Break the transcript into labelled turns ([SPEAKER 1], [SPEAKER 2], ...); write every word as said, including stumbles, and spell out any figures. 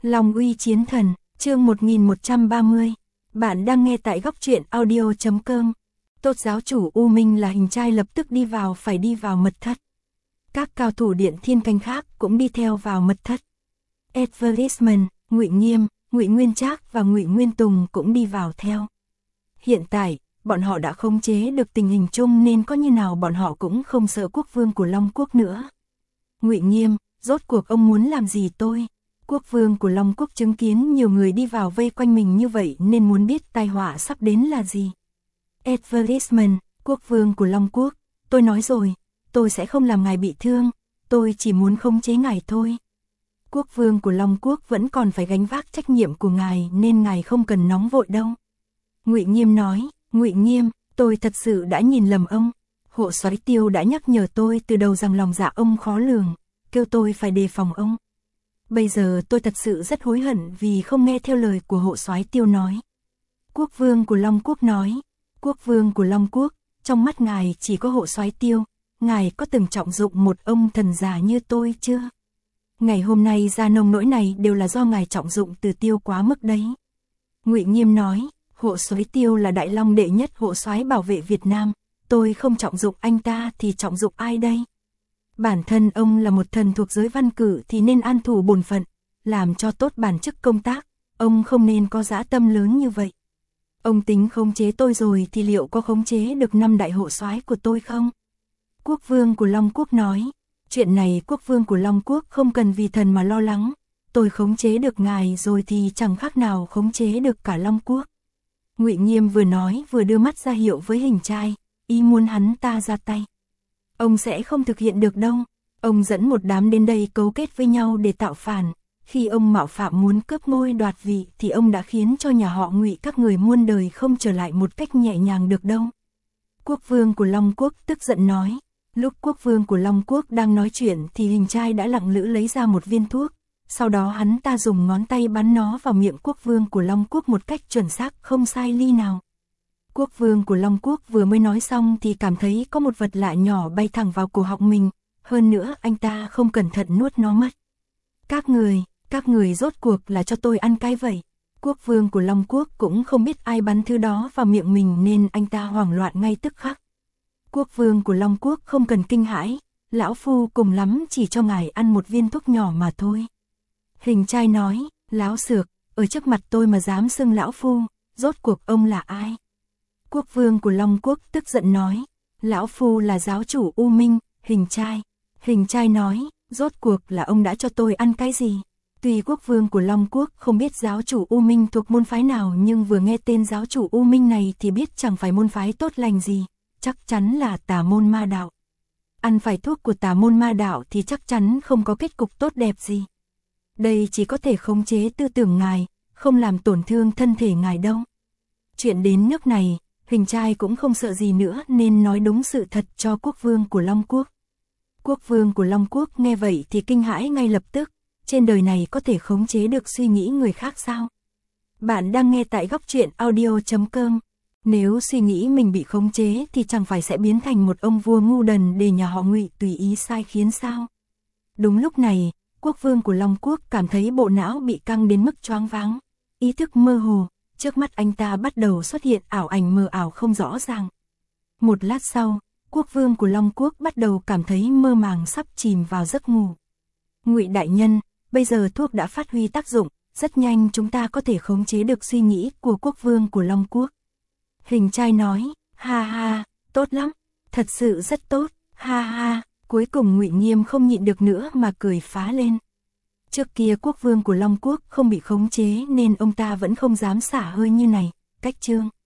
[SPEAKER 1] Long uy chiến thần, chương một nghìn một trăm ba mươi. Bạn đang nghe tại góc truyện audio chấm com. Tốt giáo chủ U Minh là hình trai lập tức đi vào phải đi vào mật thất. Các cao thủ điện thiên canh khác cũng đi theo vào mật thất. Advertisement, Ngụy Nghiêm, Ngụy Nguyên Trác và Ngụy Nguyên Tùng cũng đi vào theo. Hiện tại, bọn họ đã khống chế được tình hình chung nên có như nào bọn họ cũng không sợ quốc vương của Long Quốc nữa. Ngụy Nghiêm, rốt cuộc ông muốn làm gì tôi? Quốc vương của Long Quốc chứng kiến nhiều người đi vào vây quanh mình như vậy nên muốn biết tai họa sắp đến là gì. Advertisement, quốc vương của Long Quốc, tôi nói rồi, tôi sẽ không làm ngài bị thương, tôi chỉ muốn khống chế ngài thôi. Quốc vương của Long Quốc vẫn còn phải gánh vác trách nhiệm của ngài nên ngài không cần nóng vội đâu. Ngụy Nghiêm nói, Ngụy Nghiêm, tôi thật sự đã nhìn lầm ông. Hộ soái Tiêu đã nhắc nhở tôi từ đầu rằng lòng dạ ông khó lường, kêu tôi phải đề phòng ông. Bây giờ tôi thật sự rất hối hận vì không nghe theo lời của hộ soái Tiêu nói. Quốc vương của Long Quốc nói, quốc vương của Long Quốc, trong mắt ngài chỉ có hộ soái Tiêu, ngài có từng trọng dụng một ông thần già như tôi chưa? Ngày hôm nay ra nông nỗi này đều là do ngài trọng dụng từ Tiêu quá mức đấy. Ngụy Nghiêm nói, hộ soái Tiêu là đại long đệ nhất hộ soái bảo vệ Việt Nam, tôi không trọng dụng anh ta thì trọng dụng ai đây? Bản thân ông là một thần thuộc giới văn cử thì nên an thủ bổn phận, làm cho tốt bản chức công tác, ông không nên có dã tâm lớn như vậy. Ông tính khống chế tôi rồi thì liệu có khống chế được năm đại hộ soái của tôi không? Quốc vương của Long Quốc nói, chuyện này quốc vương của Long Quốc không cần vì thần mà lo lắng, tôi khống chế được ngài rồi thì chẳng khác nào khống chế được cả Long Quốc. Ngụy Nghiêm vừa nói vừa đưa mắt ra hiệu với hình trai, ý muốn hắn ta ra tay. Ông sẽ không thực hiện được đâu, ông dẫn một đám đến đây cấu kết với nhau để tạo phản, khi ông mạo phạm muốn cướp ngôi đoạt vị thì ông đã khiến cho nhà họ Ngụy các người muôn đời không trở lại một cách nhẹ nhàng được đâu. Quốc vương của Long Quốc tức giận nói, lúc quốc vương của Long Quốc đang nói chuyện thì hình trai đã lặng lẽ lấy ra một viên thuốc, sau đó hắn ta dùng ngón tay bắn nó vào miệng quốc vương của Long Quốc một cách chuẩn xác không sai ly nào. Quốc vương của Long Quốc vừa mới nói xong thì cảm thấy có một vật lạ nhỏ bay thẳng vào cổ họng mình, hơn nữa anh ta không cẩn thận nuốt nó mất. Các người, các người rốt cuộc là cho tôi ăn cái vậy? Quốc vương của Long Quốc cũng không biết ai bắn thứ đó vào miệng mình nên anh ta hoảng loạn ngay tức khắc. Quốc vương của Long Quốc không cần kinh hãi, lão phu cùng lắm chỉ cho ngài ăn một viên thuốc nhỏ mà thôi. Hình trai nói, láo xược, ở trước mặt tôi mà dám xưng lão phu, rốt cuộc ông là ai? Quốc vương của Long Quốc tức giận nói, lão phu là giáo chủ U Minh, hình trai. Hình trai nói, rốt cuộc là ông đã cho tôi ăn cái gì? Tuy quốc vương của Long Quốc không biết giáo chủ U Minh thuộc môn phái nào nhưng vừa nghe tên giáo chủ U Minh này thì biết chẳng phải môn phái tốt lành gì, chắc chắn là tà môn ma đạo. Ăn phải thuốc của tà môn ma đạo thì chắc chắn không có kết cục tốt đẹp gì. Đây chỉ có thể khống chế tư tưởng ngài, không làm tổn thương thân thể ngài đâu. Chuyện đến nước này, hình trai cũng không sợ gì nữa nên nói đúng sự thật cho quốc vương của Long Quốc. Quốc vương của Long Quốc nghe vậy thì kinh hãi ngay lập tức, trên đời này có thể khống chế được suy nghĩ người khác sao? Bạn đang nghe tại góc truyện audio chấm com. Nếu suy nghĩ mình bị khống chế thì chẳng phải sẽ biến thành một ông vua ngu đần để nhà họ Ngụy tùy ý sai khiến sao? Đúng lúc này, quốc vương của Long Quốc cảm thấy bộ não bị căng đến mức choáng váng, ý thức mơ hồ, trước mắt anh ta bắt đầu xuất hiện ảo ảnh mờ ảo không rõ ràng. Một lát sau, quốc vương của Long Quốc bắt đầu cảm thấy mơ màng sắp chìm vào giấc ngủ. Ngụy đại nhân, bây giờ thuốc đã phát huy tác dụng, rất nhanh chúng ta có thể khống chế được suy nghĩ của quốc vương của Long Quốc. Hình trai nói, ha ha, tốt lắm, thật sự rất tốt, ha ha. Cuối cùng Ngụy Nghiêm không nhịn được nữa mà cười phá lên. Trước kia quốc vương của Long Quốc không bị khống chế nên ông ta vẫn không dám xả hơi như này, cách chương.